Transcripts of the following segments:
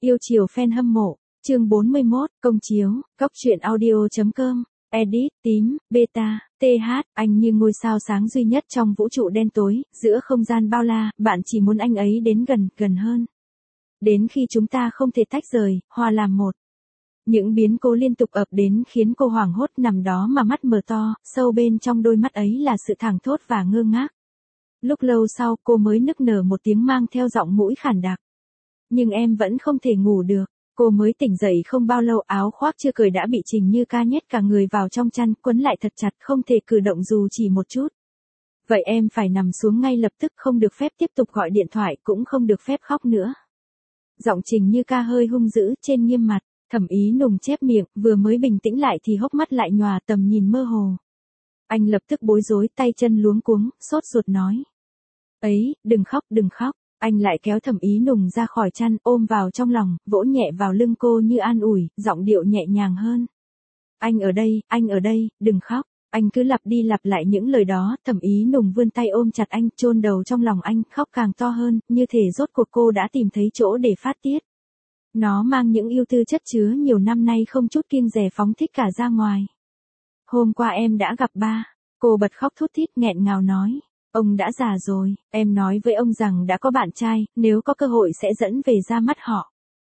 Yêu chiều fan hâm mộ, chương 41, công chiếu, góc truyện audio.com, edit, tím, beta, th, anh như ngôi sao sáng duy nhất trong vũ trụ đen tối, giữa không gian bao la, bạn chỉ muốn anh ấy đến gần hơn. Đến khi chúng ta không thể tách rời, hòa làm một. Những biến cố liên tục ập đến khiến cô hoảng hốt nằm đó mà mắt mở to, sâu bên trong đôi mắt ấy là sự thảng thốt và ngơ ngác. Lúc lâu sau cô mới nức nở một tiếng mang theo giọng mũi khản đặc. Nhưng em vẫn không thể ngủ được. Cô mới tỉnh dậy không bao lâu, áo khoác chưa cởi đã bị Trình Như Ca nhét cả người vào trong chăn, quấn lại thật chặt, không thể cử động dù chỉ một chút. Vậy em phải nằm xuống ngay lập tức, không được phép tiếp tục gọi điện thoại, cũng không được phép khóc nữa. Giọng Trình Như Ca hơi hung dữ, trên nghiêm mặt. Thẩm Ý Nùng chép miệng, vừa mới bình tĩnh lại thì hốc mắt lại nhòa, tầm nhìn mơ hồ. Anh lập tức bối rối, tay chân luống cuống, sốt ruột nói. Ấy, đừng khóc, đừng khóc. Anh lại kéo Thẩm Ý Nùng ra khỏi chăn, ôm vào trong lòng, vỗ nhẹ vào lưng cô như an ủi, giọng điệu nhẹ nhàng hơn. Anh ở đây, đừng khóc. Anh cứ lặp đi lặp lại những lời đó. Thẩm Ý Nùng vươn tay ôm chặt anh, chôn đầu trong lòng anh, khóc càng to hơn, như thể rốt cuộc cô đã tìm thấy chỗ để phát tiết. Nó mang những yêu tư chất chứa nhiều năm nay không chút kiêng dè phóng thích cả ra ngoài. Hôm qua em đã gặp ba. Cô bật khóc thút thít nghẹn ngào nói. Ông đã già rồi, em nói với ông rằng đã có bạn trai, nếu có cơ hội sẽ dẫn về ra mắt họ.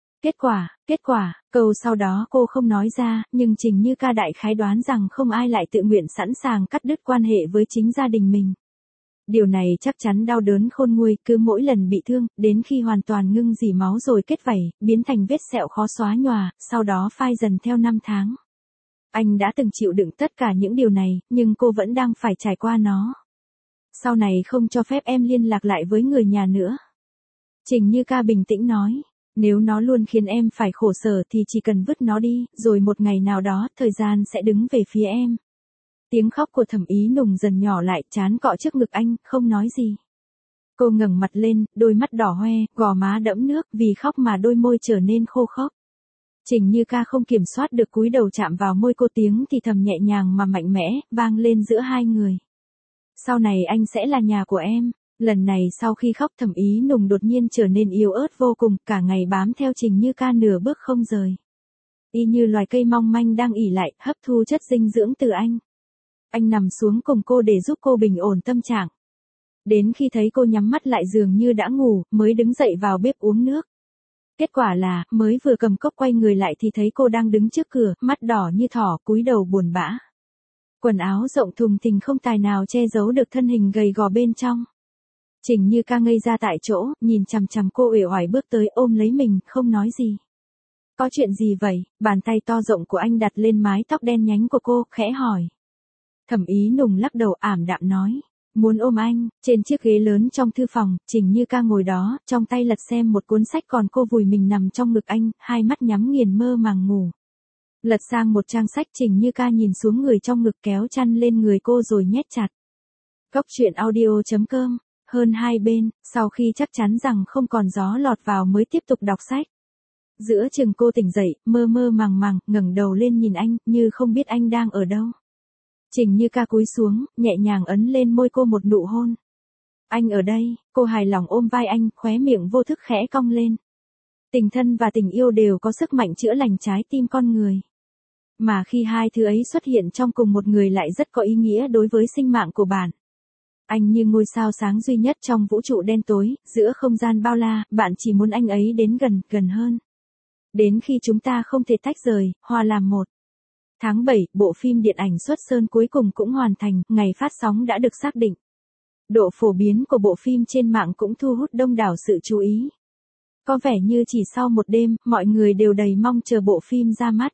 Kết quả, câu sau đó cô không nói ra, nhưng Trình Như Ca đại khái đoán rằng không ai lại tự nguyện sẵn sàng cắt đứt quan hệ với chính gia đình mình. Điều này chắc chắn đau đớn khôn nguôi, cứ mỗi lần bị thương, đến khi hoàn toàn ngưng rỉ máu rồi kết vảy, biến thành vết sẹo khó xóa nhòa, sau đó phai dần theo năm tháng. Anh đã từng chịu đựng tất cả những điều này, nhưng cô vẫn đang phải trải qua nó. Sau này không cho phép em liên lạc lại với người nhà nữa. Trình Như Ca bình tĩnh nói, nếu nó luôn khiến em phải khổ sở thì chỉ cần vứt nó đi, rồi một ngày nào đó, thời gian sẽ đứng về phía em. Tiếng khóc của Thẩm Ý Nùng dần nhỏ lại, trán cọ trước ngực anh, không nói gì. Cô ngẩng mặt lên, đôi mắt đỏ hoe, gò má đẫm nước, vì khóc mà đôi môi trở nên khô khốc. Trình Như Ca không kiểm soát được cúi đầu chạm vào môi cô, tiếng thì thầm nhẹ nhàng mà mạnh mẽ, vang lên giữa hai người. Sau này anh sẽ là nhà của em. Lần này sau khi khóc, Thẩm Ý Nùng đột nhiên trở nên yếu ớt vô cùng, cả ngày bám theo Trình Như Ca nửa bước không rời. Y như loài cây mong manh đang ỉ lại, hấp thu chất dinh dưỡng từ anh. Anh nằm xuống cùng cô để giúp cô bình ổn tâm trạng. Đến khi thấy cô nhắm mắt lại dường như đã ngủ, mới đứng dậy vào bếp uống nước. Kết quả là, mới vừa cầm cốc quay người lại thì thấy cô đang đứng trước cửa, mắt đỏ như thỏ, cúi đầu buồn bã. Quần áo rộng thùng thình không tài nào che giấu được thân hình gầy gò bên trong. Trình Như Ca ngây ra tại chỗ, nhìn chằm chằm cô uể oải bước tới, ôm lấy mình, không nói gì. Có chuyện gì vậy? Bàn tay to rộng của anh đặt lên mái tóc đen nhánh của cô, khẽ hỏi. Thẩm Ý Nùng lắc đầu ảm đạm nói. Muốn ôm anh. Trên chiếc ghế lớn trong thư phòng, Trình Như Ca ngồi đó, trong tay lật xem một cuốn sách, còn cô vùi mình nằm trong ngực anh, hai mắt nhắm nghiền mơ màng ngủ. Lật sang một trang sách, Trình Như Ca nhìn xuống người trong ngực, kéo chăn lên người cô rồi nhét chặt. Góc truyện audio.com, hơn hai bên, sau khi chắc chắn rằng không còn gió lọt vào mới tiếp tục đọc sách. Giữa chừng cô tỉnh dậy, mơ mơ màng màng, ngẩng đầu lên nhìn anh, như không biết anh đang ở đâu. Trình Như Ca cúi xuống, nhẹ nhàng ấn lên môi cô một nụ hôn. Anh ở đây. Cô hài lòng ôm vai anh, khóe miệng vô thức khẽ cong lên. Tình thân và tình yêu đều có sức mạnh chữa lành trái tim con người. Mà khi hai thứ ấy xuất hiện trong cùng một người lại rất có ý nghĩa đối với sinh mạng của bạn. Anh như ngôi sao sáng duy nhất trong vũ trụ đen tối, giữa không gian bao la, bạn chỉ muốn anh ấy đến gần hơn. Đến khi chúng ta không thể tách rời, hòa làm một. Tháng 7, bộ phim điện ảnh Xuất Sơn cuối cùng cũng hoàn thành, ngày phát sóng đã được xác định. Độ phổ biến của bộ phim trên mạng cũng thu hút đông đảo sự chú ý. Có vẻ như chỉ sau một đêm, mọi người đều đầy mong chờ bộ phim ra mắt.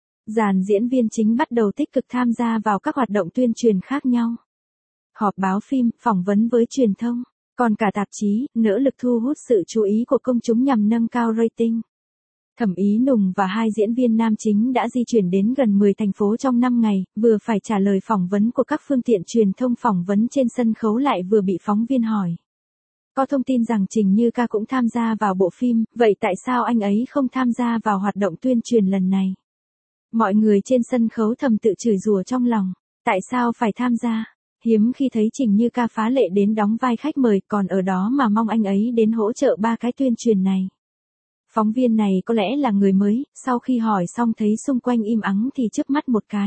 Dàn diễn viên chính bắt đầu tích cực tham gia vào các hoạt động tuyên truyền khác nhau. Họp báo phim, phỏng vấn với truyền thông, còn cả tạp chí, nỗ lực thu hút sự chú ý của công chúng nhằm nâng cao rating. Thẩm Ý Nùng và hai diễn viên nam chính đã di chuyển đến gần 10 thành phố trong 5 ngày, vừa phải trả lời phỏng vấn của các phương tiện truyền thông, phỏng vấn trên sân khấu lại vừa bị phóng viên hỏi. Có thông tin rằng Trình Như Ca cũng tham gia vào bộ phim, vậy tại sao anh ấy không tham gia vào hoạt động tuyên truyền lần này? Mọi người trên sân khấu thầm tự chửi rủa trong lòng, tại sao phải tham gia? Hiếm khi thấy Trình Như Ca phá lệ đến đóng vai khách mời, còn ở đó mà mong anh ấy đến hỗ trợ ba cái tuyên truyền này. Phóng viên này có lẽ là người mới, sau khi hỏi xong thấy xung quanh im ắng thì chớp mắt một cái.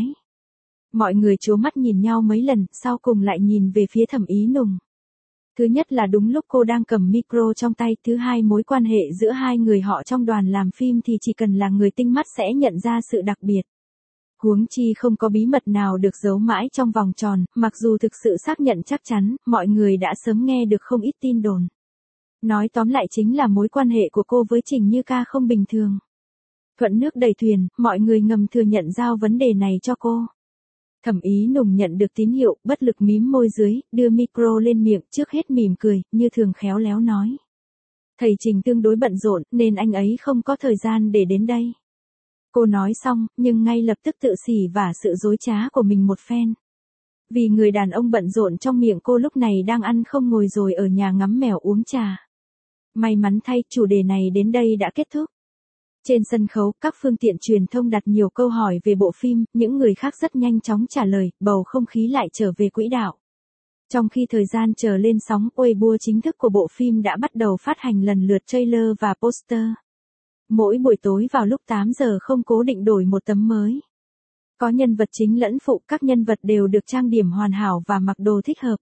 Mọi người trố mắt nhìn nhau mấy lần, sau cùng lại nhìn về phía Thẩm Ý Nùng. Thứ nhất là đúng lúc cô đang cầm micro trong tay, thứ hai mối quan hệ giữa hai người họ trong đoàn làm phim thì chỉ cần là người tinh mắt sẽ nhận ra sự đặc biệt. Huống chi không có bí mật nào được giấu mãi trong vòng tròn, mặc dù thực sự xác nhận chắc chắn, mọi người đã sớm nghe được không ít tin đồn. Nói tóm lại chính là mối quan hệ của cô với Trình Như Ca không bình thường. Thuận nước đẩy thuyền, mọi người ngầm thừa nhận giao vấn đề này cho cô. Thẩm Ý Nùng nhận được tín hiệu, bất lực mím môi dưới, đưa micro lên miệng, trước hết mỉm cười, như thường khéo léo nói. Thầy Trình tương đối bận rộn, nên anh ấy không có thời gian để đến đây. Cô nói xong, nhưng ngay lập tức tự xỉ vả sự dối trá của mình một phen. Vì người đàn ông bận rộn trong miệng cô lúc này đang ăn không ngồi rồi ở nhà ngắm mèo uống trà. May mắn thay, chủ đề này đến đây đã kết thúc. Trên sân khấu, các phương tiện truyền thông đặt nhiều câu hỏi về bộ phim, những người khác rất nhanh chóng trả lời, bầu không khí lại trở về quỹ đạo. Trong khi thời gian chờ lên sóng, Weibo chính thức của bộ phim đã bắt đầu phát hành lần lượt trailer và poster. Mỗi buổi tối vào lúc 8 giờ không cố định đổi một tấm mới. Có nhân vật chính lẫn phụ, các nhân vật đều được trang điểm hoàn hảo và mặc đồ thích hợp.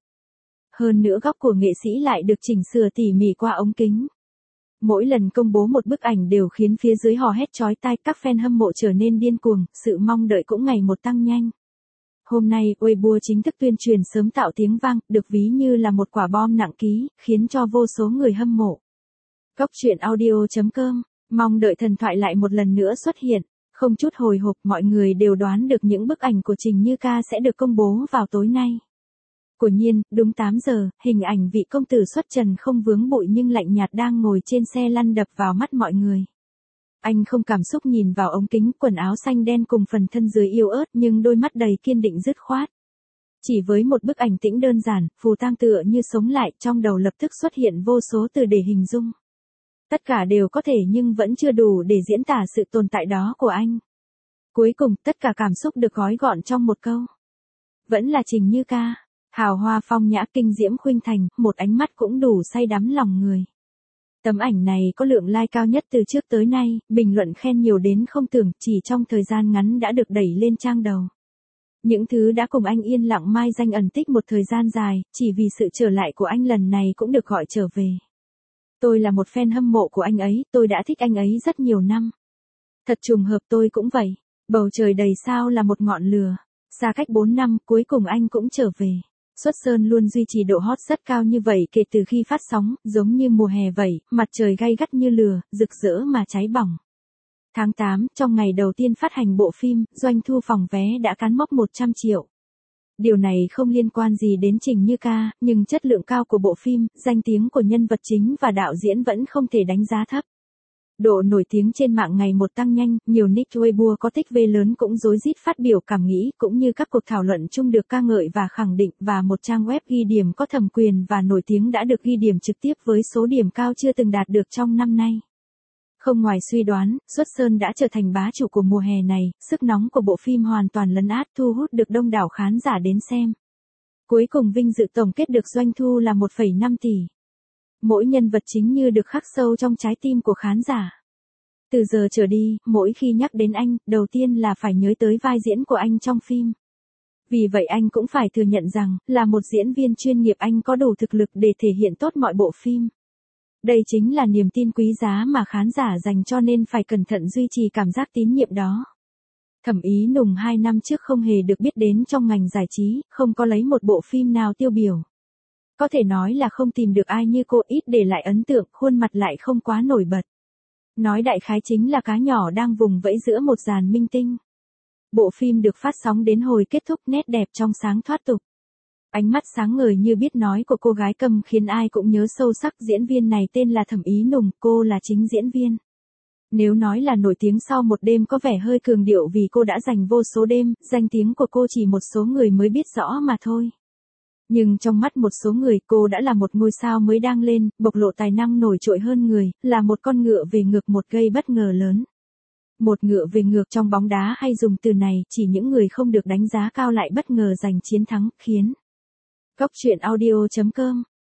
Hơn nữa góc của nghệ sĩ lại được chỉnh sửa tỉ mỉ qua ống kính. Mỗi lần công bố một bức ảnh đều khiến phía dưới hò hét chói tai, các fan hâm mộ trở nên điên cuồng, sự mong đợi cũng ngày một tăng nhanh. Hôm nay, Weibo chính thức tuyên truyền sớm tạo tiếng vang, được ví như là một quả bom nặng ký, khiến cho vô số người hâm mộ. Góc truyện audio.com, mong đợi thần thoại lại một lần nữa xuất hiện. Không chút hồi hộp, mọi người đều đoán được những bức ảnh của Trình Như Ca sẽ được công bố vào tối nay. Quả nhiên, đúng 8 giờ, hình ảnh vị công tử xuất trần không vướng bụi nhưng lạnh nhạt đang ngồi trên xe lăn đập vào mắt mọi người. Anh không cảm xúc nhìn vào ống kính, quần áo xanh đen cùng phần thân dưới yếu ớt nhưng đôi mắt đầy kiên định dứt khoát. Chỉ với một bức ảnh tĩnh đơn giản, Phù Tang tựa như sống lại, trong đầu lập tức xuất hiện vô số từ để hình dung. Tất cả đều có thể nhưng vẫn chưa đủ để diễn tả sự tồn tại đó của anh. Cuối cùng, tất cả cảm xúc được gói gọn trong một câu. Vẫn là Trình Như Ca. Hào hoa phong nhã kinh diễm khuynh thành, một ánh mắt cũng đủ say đắm lòng người. Tấm ảnh này có lượng like cao nhất từ trước tới nay, bình luận khen nhiều đến không tưởng, chỉ trong thời gian ngắn đã được đẩy lên trang đầu. Những thứ đã cùng anh yên lặng mai danh ẩn tích một thời gian dài, chỉ vì sự trở lại của anh lần này cũng được gọi trở về. Tôi là một fan hâm mộ của anh ấy, tôi đã thích anh ấy rất nhiều năm. Thật trùng hợp tôi cũng vậy, bầu trời đầy sao là một ngọn lửa, xa cách 4 năm, cuối cùng anh cũng trở về. Xuất Sơn luôn duy trì độ hot rất cao như vậy kể từ khi phát sóng, giống như mùa hè vậy, mặt trời gay gắt như lửa, rực rỡ mà cháy bỏng. Tháng 8, trong ngày đầu tiên phát hành bộ phim, doanh thu phòng vé đã cán mốc 100 triệu. Điều này không liên quan gì đến Trình Như Ca, nhưng chất lượng cao của bộ phim, danh tiếng của nhân vật chính và đạo diễn vẫn không thể đánh giá thấp. Độ nổi tiếng trên mạng ngày một tăng nhanh, nhiều nick Weibo có tích V lớn cũng rối rít phát biểu cảm nghĩ, cũng như các cuộc thảo luận chung được ca ngợi và khẳng định, và một trang web ghi điểm có thẩm quyền và nổi tiếng đã được ghi điểm trực tiếp với số điểm cao chưa từng đạt được trong năm nay. Không ngoài suy đoán, Xuất Sơn đã trở thành bá chủ của mùa hè này, sức nóng của bộ phim hoàn toàn lấn át thu hút được đông đảo khán giả đến xem. Cuối cùng vinh dự tổng kết được doanh thu là 1,5 tỷ. Mỗi nhân vật chính như được khắc sâu trong trái tim của khán giả. Từ giờ trở đi, mỗi khi nhắc đến anh, đầu tiên là phải nhớ tới vai diễn của anh trong phim. Vì vậy anh cũng phải thừa nhận rằng, là một diễn viên chuyên nghiệp anh có đủ thực lực để thể hiện tốt mọi bộ phim. Đây chính là niềm tin quý giá mà khán giả dành cho nên phải cẩn thận duy trì cảm giác tín nhiệm đó. Thẩm Ý Nùng 2 năm trước không hề được biết đến trong ngành giải trí, không có lấy một bộ phim nào tiêu biểu. Có thể nói là không tìm được ai như cô, ít để lại ấn tượng, khuôn mặt lại không quá nổi bật. Nói đại khái chính là cá nhỏ đang vùng vẫy giữa một dàn minh tinh. Bộ phim được phát sóng đến hồi kết thúc nét đẹp trong sáng thoát tục. Ánh mắt sáng ngời như biết nói của cô gái cầm khiến ai cũng nhớ sâu sắc. Diễn viên này tên là Thẩm Ý Nùng, cô là chính diễn viên. Nếu nói là nổi tiếng sau một đêm có vẻ hơi cường điệu vì cô đã dành vô số đêm, danh tiếng của cô chỉ một số người mới biết rõ mà thôi. Nhưng trong mắt một số người cô đã là một ngôi sao mới đang lên, bộc lộ tài năng nổi trội hơn người, là một con ngựa về ngược, một gây bất ngờ lớn. Một ngựa về ngược trong bóng đá hay dùng từ này chỉ những người không được đánh giá cao lại bất ngờ giành chiến thắng, khiến. Góc truyện audio.com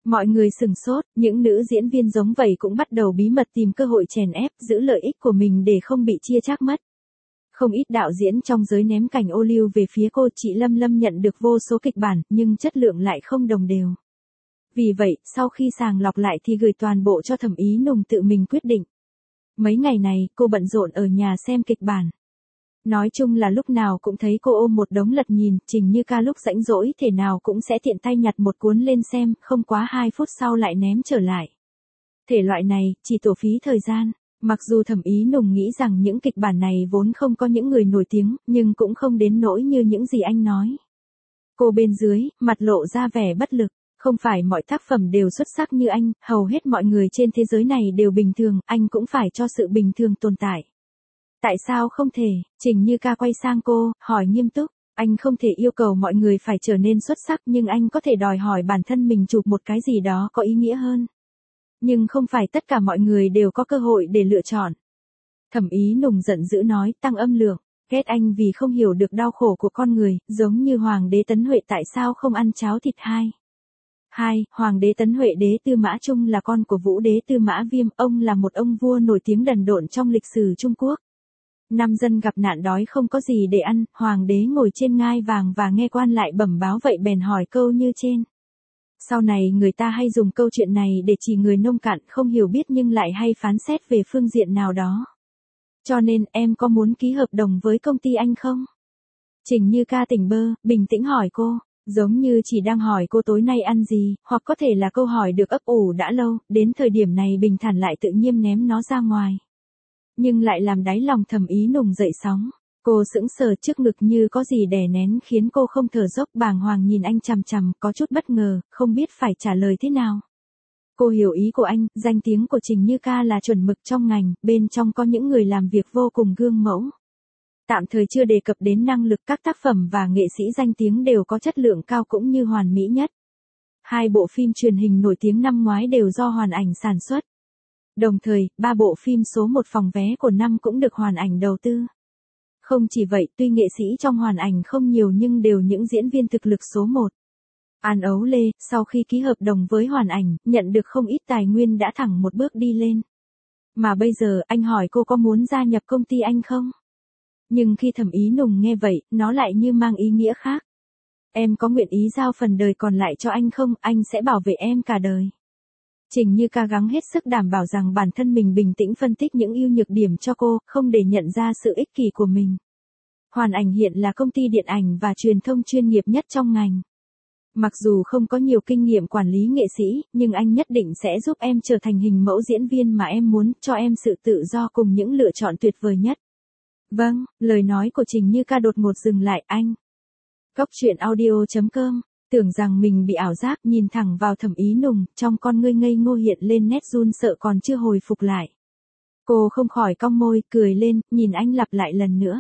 Mọi người sừng sốt, những nữ diễn viên giống vậy cũng bắt đầu bí mật tìm cơ hội chèn ép, giữ lợi ích của mình để không bị chia chác mất. Không ít đạo diễn trong giới ném cành ô liu về phía cô, chị Lâm Lâm nhận được vô số kịch bản, nhưng chất lượng lại không đồng đều. Vì vậy, sau khi sàng lọc lại thì gửi toàn bộ cho Thẩm Ý Nùng tự mình quyết định. Mấy ngày này, cô bận rộn ở nhà xem kịch bản. Nói chung là lúc nào cũng thấy cô ôm một đống lật nhìn, Trình Như Ca lúc rảnh rỗi thể nào cũng sẽ tiện tay nhặt một cuốn lên xem, không quá 2 phút sau lại ném trở lại. Thể loại này, chỉ tổ phí thời gian. Mặc dù Thẩm Ý Nùng nghĩ rằng những kịch bản này vốn không có những người nổi tiếng, nhưng cũng không đến nỗi như những gì anh nói. Cô bên dưới, mặt lộ ra vẻ bất lực. Không phải mọi tác phẩm đều xuất sắc như anh, hầu hết mọi người trên thế giới này đều bình thường, anh cũng phải cho sự bình thường tồn tại. Tại sao không thể? Trình Như Ca quay sang cô, hỏi nghiêm túc. Anh không thể yêu cầu mọi người phải trở nên xuất sắc, nhưng anh có thể đòi hỏi bản thân mình chụp một cái gì đó có ý nghĩa hơn. Nhưng không phải tất cả mọi người đều có cơ hội để lựa chọn. Thẩm Ý Nùng giận dữ nói, tăng âm lượng. Ghét anh vì không hiểu được đau khổ của con người, giống như Hoàng đế Tấn Huệ tại sao không ăn cháo thịt hai. Hoàng đế Tấn Huệ đế Tư Mã Trung là con của Vũ đế Tư Mã Viêm, ông là một ông vua nổi tiếng đần độn trong lịch sử Trung Quốc. Năm dân gặp nạn đói không có gì để ăn, hoàng đế ngồi trên ngai vàng và nghe quan lại bẩm báo vậy bèn hỏi câu như trên. Sau này người ta hay dùng câu chuyện này để chỉ người nông cạn không hiểu biết nhưng lại hay phán xét về phương diện nào đó. Cho nên em có muốn ký hợp đồng với công ty anh không? Trình Như Ca tỉnh bơ, bình tĩnh hỏi cô. Giống như chỉ đang hỏi cô tối nay ăn gì, hoặc có thể là câu hỏi được ấp ủ đã lâu, đến thời điểm này bình thản lại tự nhiên ném nó ra ngoài. Nhưng lại làm đáy lòng Thẩm Ý Nùng dậy sóng. Cô sững sờ trước ngực như có gì đè nén khiến cô không thở dốc, bàng hoàng nhìn anh chằm chằm, có chút bất ngờ, không biết phải trả lời thế nào. Cô hiểu ý của anh, danh tiếng của Trình Như Ca là chuẩn mực trong ngành, bên trong có những người làm việc vô cùng gương mẫu. Tạm thời chưa đề cập đến năng lực, các tác phẩm và nghệ sĩ danh tiếng đều có chất lượng cao cũng như hoàn mỹ nhất. 2 bộ phim truyền hình nổi tiếng năm ngoái đều do Hoàn Ảnh sản xuất. Đồng thời, 3 bộ phim số 1 phòng vé của năm cũng được Hoàn Ảnh đầu tư. Không chỉ vậy, tuy nghệ sĩ trong Hoàn Ảnh không nhiều nhưng đều những diễn viên thực lực số 1. An Ấu Lê, sau khi ký hợp đồng với Hoàn Ảnh, nhận được không ít tài nguyên đã thẳng một bước đi lên. Mà bây giờ, anh hỏi cô có muốn gia nhập công ty anh không? Nhưng khi Thẩm Ý Nùng nghe vậy, nó lại như mang ý nghĩa khác. Em có nguyện ý giao phần đời còn lại cho anh không? Anh sẽ bảo vệ em cả đời. Trình Như Ca gắng hết sức đảm bảo rằng bản thân mình bình tĩnh phân tích những ưu nhược điểm cho cô, không để nhận ra sự ích kỷ của mình. Hoàn Ảnh hiện là công ty điện ảnh và truyền thông chuyên nghiệp nhất trong ngành. Mặc dù không có nhiều kinh nghiệm quản lý nghệ sĩ, nhưng anh nhất định sẽ giúp em trở thành hình mẫu diễn viên mà em muốn, cho em sự tự do cùng những lựa chọn tuyệt vời nhất. Vâng, lời nói của Trình Như Ca đột ngột dừng lại, anh. Góc truyện audio.com, tưởng rằng mình bị ảo giác, nhìn thẳng vào Thẩm Ý Nùng, trong con ngươi ngây ngô hiện lên nét run sợ còn chưa hồi phục lại. Cô không khỏi cong môi, cười lên, nhìn anh lặp lại lần nữa.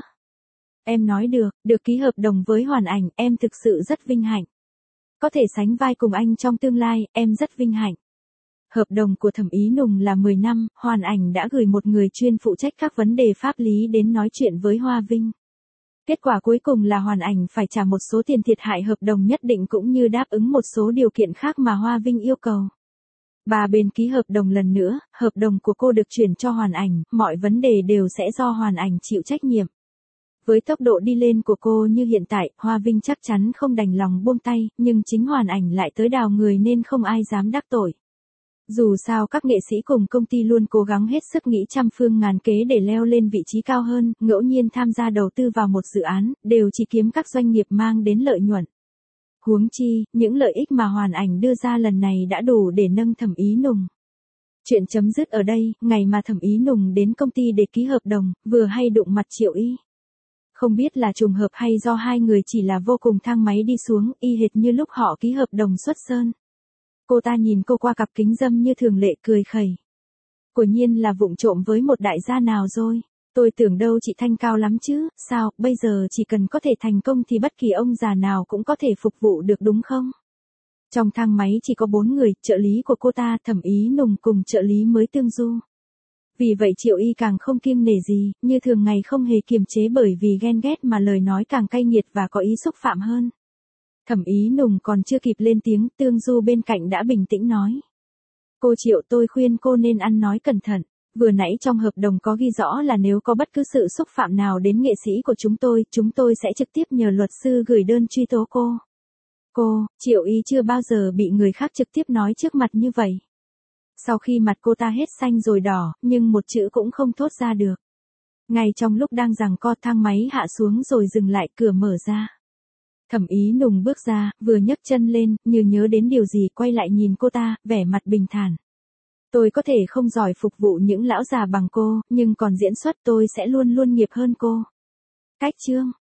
Em nói được ký hợp đồng với Hoàn Ảnh, em thực sự rất vinh hạnh. Có thể sánh vai cùng anh trong tương lai, em rất vinh hạnh. Hợp đồng của Thẩm Ý Nùng là 10 năm, Hoàn Ảnh đã gửi một người chuyên phụ trách các vấn đề pháp lý đến nói chuyện với Hoa Vinh. Kết quả cuối cùng là Hoàn Ảnh phải trả một số tiền thiệt hại hợp đồng nhất định cũng như đáp ứng một số điều kiện khác mà Hoa Vinh yêu cầu. Ba bên ký hợp đồng lần nữa, hợp đồng của cô được chuyển cho Hoàn Ảnh, mọi vấn đề đều sẽ do Hoàn Ảnh chịu trách nhiệm. Với tốc độ đi lên của cô như hiện tại, Hoa Vinh chắc chắn không đành lòng buông tay, nhưng chính Hoàn Ảnh lại tới đào người nên không ai dám đắc tội. Dù sao các nghệ sĩ cùng công ty luôn cố gắng hết sức nghĩ trăm phương ngàn kế để leo lên vị trí cao hơn, ngẫu nhiên tham gia đầu tư vào một dự án, đều chỉ kiếm các doanh nghiệp mang đến lợi nhuận. Huống chi, những lợi ích mà Hoàn Ảnh đưa ra lần này đã đủ để nâng Thẩm Ý Nùng. Chuyện chấm dứt ở đây, ngày mà Thẩm Ý Nùng đến công ty để ký hợp đồng, vừa hay đụng mặt Triệu Y. Không biết là trùng hợp hay do hai người chỉ là vô cùng thang máy đi xuống, y hệt như lúc họ ký hợp đồng xuất sơn. Cô ta nhìn cô qua cặp kính râm như thường lệ cười khẩy. Quả nhiên là vụng trộm với một đại gia nào rồi. Tôi tưởng đâu chị Thanh cao lắm chứ, sao, bây giờ chỉ cần có thể thành công thì bất kỳ ông già nào cũng có thể phục vụ được đúng không? Trong thang máy chỉ có 4 người, trợ lý của cô ta, Thẩm Ý Nùng cùng trợ lý mới Tương Du. Vì vậy Triệu Y càng không kiêng nể gì, như thường ngày không hề kiềm chế bởi vì ghen ghét mà lời nói càng cay nghiệt và có ý xúc phạm hơn. Thẩm Ý Nùng còn chưa kịp lên tiếng, Tương Du bên cạnh đã bình tĩnh nói. Cô Triệu, tôi khuyên cô nên ăn nói cẩn thận. Vừa nãy trong hợp đồng có ghi rõ là nếu có bất cứ sự xúc phạm nào đến nghệ sĩ của chúng tôi sẽ trực tiếp nhờ luật sư gửi đơn truy tố cô. Cô, Triệu Ý chưa bao giờ bị người khác trực tiếp nói trước mặt như vậy. Sau khi mặt cô ta hết xanh rồi đỏ, nhưng một chữ cũng không thốt ra được. Ngay trong lúc đang giằng co, thang máy hạ xuống rồi dừng lại, cửa mở ra. Thẩm Ý Nùng bước ra, vừa nhấc chân lên, như nhớ đến điều gì quay lại nhìn cô ta, vẻ mặt bình thản. Tôi có thể không giỏi phục vụ những lão già bằng cô, nhưng còn diễn xuất tôi sẽ luôn luôn nghiệp hơn cô. Cách chương